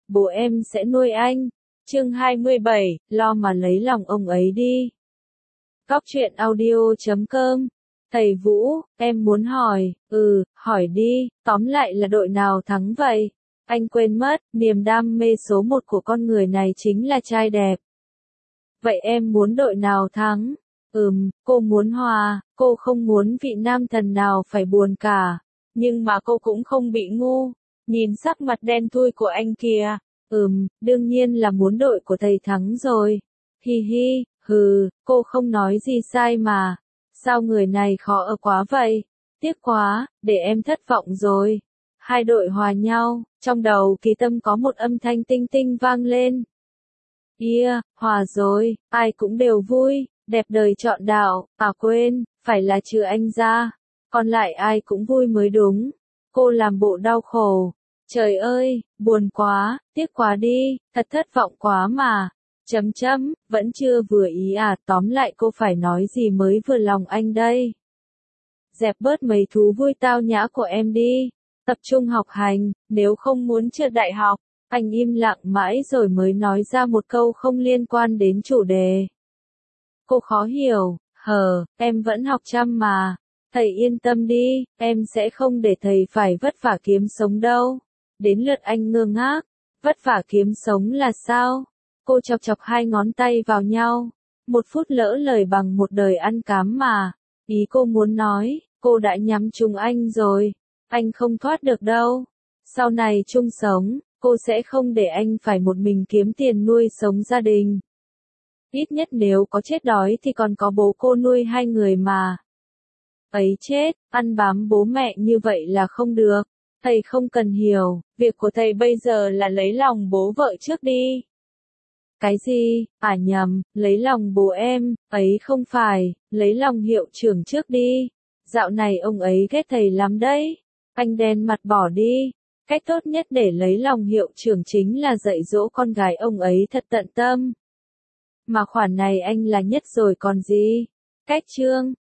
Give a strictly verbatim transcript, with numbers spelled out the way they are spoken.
bố em sẽ nuôi anh. Chương hai mươi bảy, lo mà lấy lòng ông ấy đi. Góc truyện audio chấm com. Thầy Vũ, em muốn hỏi, ừ, hỏi đi, tóm lại là đội nào thắng vậy? Anh quên mất, niềm đam mê số một của con người này chính là trai đẹp. Vậy em muốn đội nào thắng? Ừm, cô muốn hòa, cô không muốn vị nam thần nào phải buồn cả. Nhưng mà cô cũng không bị ngu. Nhìn sắc mặt đen thui của anh kìa. Ừm, đương nhiên là muốn đội của thầy thắng rồi. Hi hi, hừ, cô không nói gì sai mà. Sao người này khó ở quá vậy? Tiếc quá, để em thất vọng rồi. Hai đội hòa nhau, trong đầu Kỳ Tâm có một âm thanh tinh tinh vang lên. Yeah, hòa rồi, ai cũng đều vui, đẹp đời chọn đạo, à quên, phải là trừ anh ra. Còn lại ai cũng vui mới đúng. Cô làm bộ đau khổ. Trời ơi, buồn quá, tiếc quá đi, thật thất vọng quá mà. Chấm chấm, vẫn chưa vừa ý à, tóm lại cô phải nói gì mới vừa lòng anh đây. Dẹp bớt mấy thú vui tao nhã của em đi. Tập trung học hành, nếu không muốn trượt đại học. Anh im lặng mãi rồi mới nói ra một câu không liên quan đến chủ đề. Cô khó hiểu, hờ, em vẫn học chăm mà. Thầy yên tâm đi, em sẽ không để thầy phải vất vả kiếm sống đâu. Đến lượt anh ngơ ngác, vất vả kiếm sống là sao? Cô chọc chọc hai ngón tay vào nhau. Một phút lỡ lời bằng một đời ăn cám mà. Ý cô muốn nói, cô đã nhắm trúng anh rồi. Anh không thoát được đâu. Sau này chung sống, cô sẽ không để anh phải một mình kiếm tiền nuôi sống gia đình. Ít nhất nếu có chết đói thì còn có bố cô nuôi hai người mà. Ấy chết, ăn bám bố mẹ như vậy là không được. Thầy không cần hiểu, việc của thầy bây giờ là lấy lòng bố vợ trước đi. Cái gì, à nhầm, lấy lòng bố em, ấy không phải, lấy lòng hiệu trưởng trước đi. Dạo này ông ấy ghét thầy lắm đấy. Anh đen mặt bỏ đi. Cách tốt nhất để lấy lòng hiệu trưởng chính là dạy dỗ con gái ông ấy thật tận tâm. Mà khoản này anh là nhất rồi còn gì. Cách chương,